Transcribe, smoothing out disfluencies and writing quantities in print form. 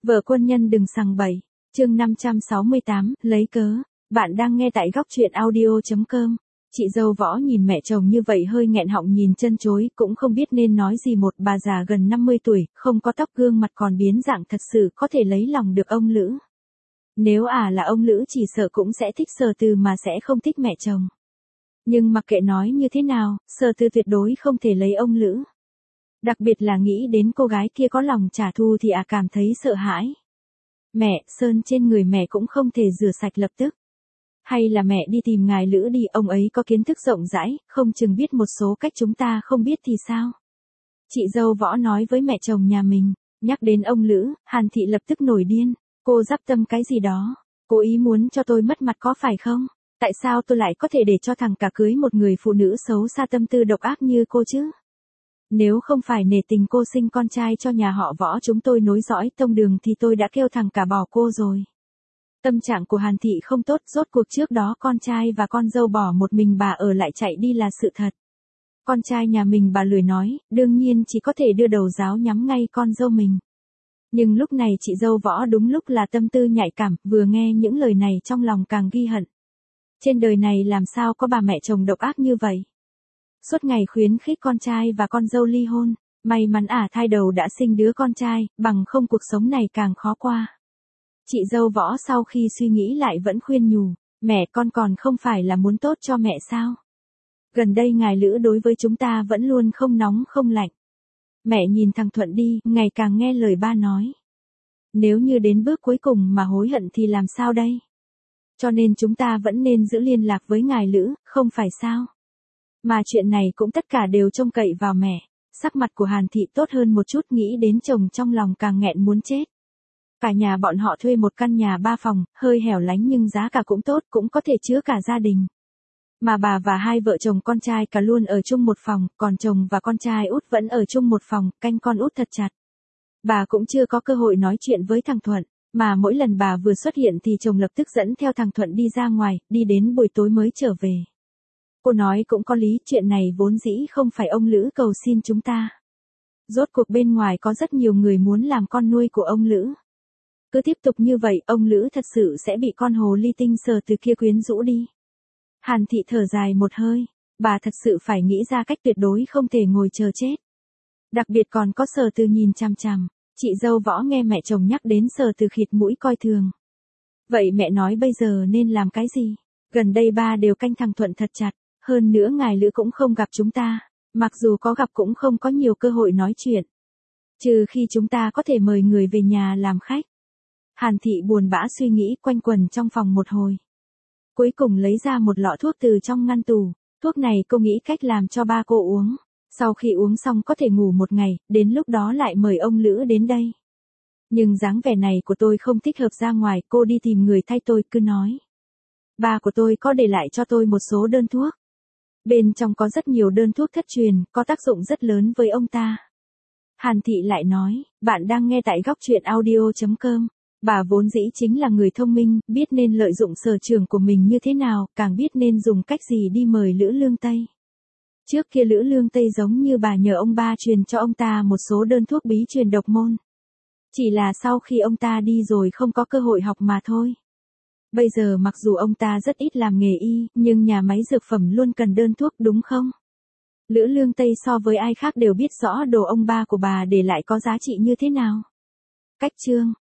Vợ quân nhân đừng sằng bậy. Chương 568, lấy cớ. Bạn đang nghe tại góc truyện audio.com. Chị dâu Võ nhìn mẹ chồng như vậy hơi nghẹn họng nhìn chân chối, cũng không biết nên nói gì. Một bà già gần 50 tuổi, không có tóc, gương mặt còn biến dạng, thật sự có thể lấy lòng được ông Lữ. Nếu là ông Lữ chỉ sợ cũng sẽ thích Sở Từ mà sẽ không thích mẹ chồng. Nhưng mặc kệ nói như thế nào, Sở Từ tuyệt đối không thể lấy ông Lữ. Đặc biệt là nghĩ đến cô gái kia có lòng trả thù thì cảm thấy sợ hãi. Mẹ, sơn trên người mẹ cũng không thể rửa sạch lập tức. Hay là mẹ đi tìm ngài Lữ đi, ông ấy có kiến thức rộng rãi, không chừng biết một số cách chúng ta không biết thì sao? Chị dâu Võ nói với mẹ chồng nhà mình. Nhắc đến ông Lữ, Hàn Thị lập tức nổi điên. Cô dắp tâm cái gì đó? Cố ý muốn cho tôi mất mặt có phải không? Tại sao tôi lại có thể để cho thằng cả cưới một người phụ nữ xấu xa tâm tư độc ác như cô chứ? Nếu không phải nể tình cô sinh con trai cho nhà họ Võ chúng tôi nối dõi tông đường thì tôi đã kêu thằng cả bỏ cô rồi. Tâm trạng của Hàn Thị không tốt, rốt cuộc trước đó con trai và con dâu bỏ một mình bà ở lại chạy đi là sự thật. Con trai nhà mình bà lười nói, đương nhiên chỉ có thể đưa đầu giáo nhắm ngay con dâu mình. Nhưng lúc này chị dâu Võ đúng lúc là tâm tư nhạy cảm, vừa nghe những lời này trong lòng càng ghi hận. Trên đời này làm sao có bà mẹ chồng độc ác như vậy? Suốt ngày khuyến khích con trai và con dâu ly hôn, may mắn thai đầu đã sinh đứa con trai, bằng không cuộc sống này càng khó qua. Chị dâu Võ sau khi suy nghĩ lại vẫn khuyên nhủ, mẹ con còn không phải là muốn tốt cho mẹ sao? Gần đây ngài Lữ đối với chúng ta vẫn luôn không nóng không lạnh. Mẹ nhìn thằng Thuận đi, ngày càng nghe lời ba nói. Nếu như đến bước cuối cùng mà hối hận thì làm sao đây? Cho nên chúng ta vẫn nên giữ liên lạc với ngài Lữ, không phải sao? Mà chuyện này cũng tất cả đều trông cậy vào mẹ. Sắc mặt của Hàn Thị tốt hơn một chút, nghĩ đến chồng trong lòng càng nghẹn muốn chết. Cả nhà bọn họ thuê một căn nhà 3 phòng, hơi hẻo lánh nhưng giá cả cũng tốt, cũng có thể chứa cả gia đình. Mà bà và hai vợ chồng con trai cả luôn ở chung một phòng, còn chồng và con trai út vẫn ở chung một phòng, canh con út thật chặt. Bà cũng chưa có cơ hội nói chuyện với thằng Thuận, mà mỗi lần bà vừa xuất hiện thì chồng lập tức dẫn theo thằng Thuận đi ra ngoài, đi đến buổi tối mới trở về. Cô nói cũng có lý, chuyện này vốn dĩ không phải ông Lữ cầu xin chúng ta. Rốt cuộc bên ngoài có rất nhiều người muốn làm con nuôi của ông Lữ. Cứ tiếp tục như vậy, ông Lữ thật sự sẽ bị con hồ ly tinh Sở Từ kia quyến rũ đi. Hàn Thị thở dài một hơi, bà thật sự phải nghĩ ra cách tuyệt đối không thể ngồi chờ chết. Đặc biệt còn có Sở Từ nhìn chằm chằm, chị dâu Võ nghe mẹ chồng nhắc đến Sở Từ khịt mũi coi thường. Vậy mẹ nói bây giờ nên làm cái gì? Gần đây ba đều canh thằng Thuận thật chặt, hơn nữa ngài Lữ cũng không gặp chúng ta, mặc dù có gặp cũng không có nhiều cơ hội nói chuyện. Trừ khi chúng ta có thể mời người về nhà làm khách. Hàn Thị buồn bã suy nghĩ quanh quẩn trong phòng một hồi. Cuối cùng lấy ra một lọ thuốc từ trong ngăn tủ, thuốc này cô nghĩ cách làm cho ba cô uống. Sau khi uống xong có thể ngủ một ngày, đến lúc đó lại mời ông Lữ đến đây. Nhưng dáng vẻ này của tôi không thích hợp ra ngoài, cô đi tìm người thay tôi, cứ nói. Ba của tôi có để lại cho tôi một số đơn thuốc. Bên trong có rất nhiều đơn thuốc thất truyền, có tác dụng rất lớn với ông ta. Hàn Thị lại nói, bạn đang nghe tại góc truyện audio.com. Bà vốn dĩ chính là người thông minh, biết nên lợi dụng sở trường của mình như thế nào, càng biết nên dùng cách gì đi mời Lữ Lương Tây. Trước kia Lữ Lương Tây giống như bà nhờ ông ba truyền cho ông ta một số đơn thuốc bí truyền độc môn. Chỉ là sau khi ông ta đi rồi không có cơ hội học mà thôi. Bây giờ mặc dù ông ta rất ít làm nghề y, nhưng nhà máy dược phẩm luôn cần đơn thuốc đúng không? Lữ Lương Tây so với ai khác đều biết rõ đồ ông ba của bà để lại có giá trị như thế nào. Cách chương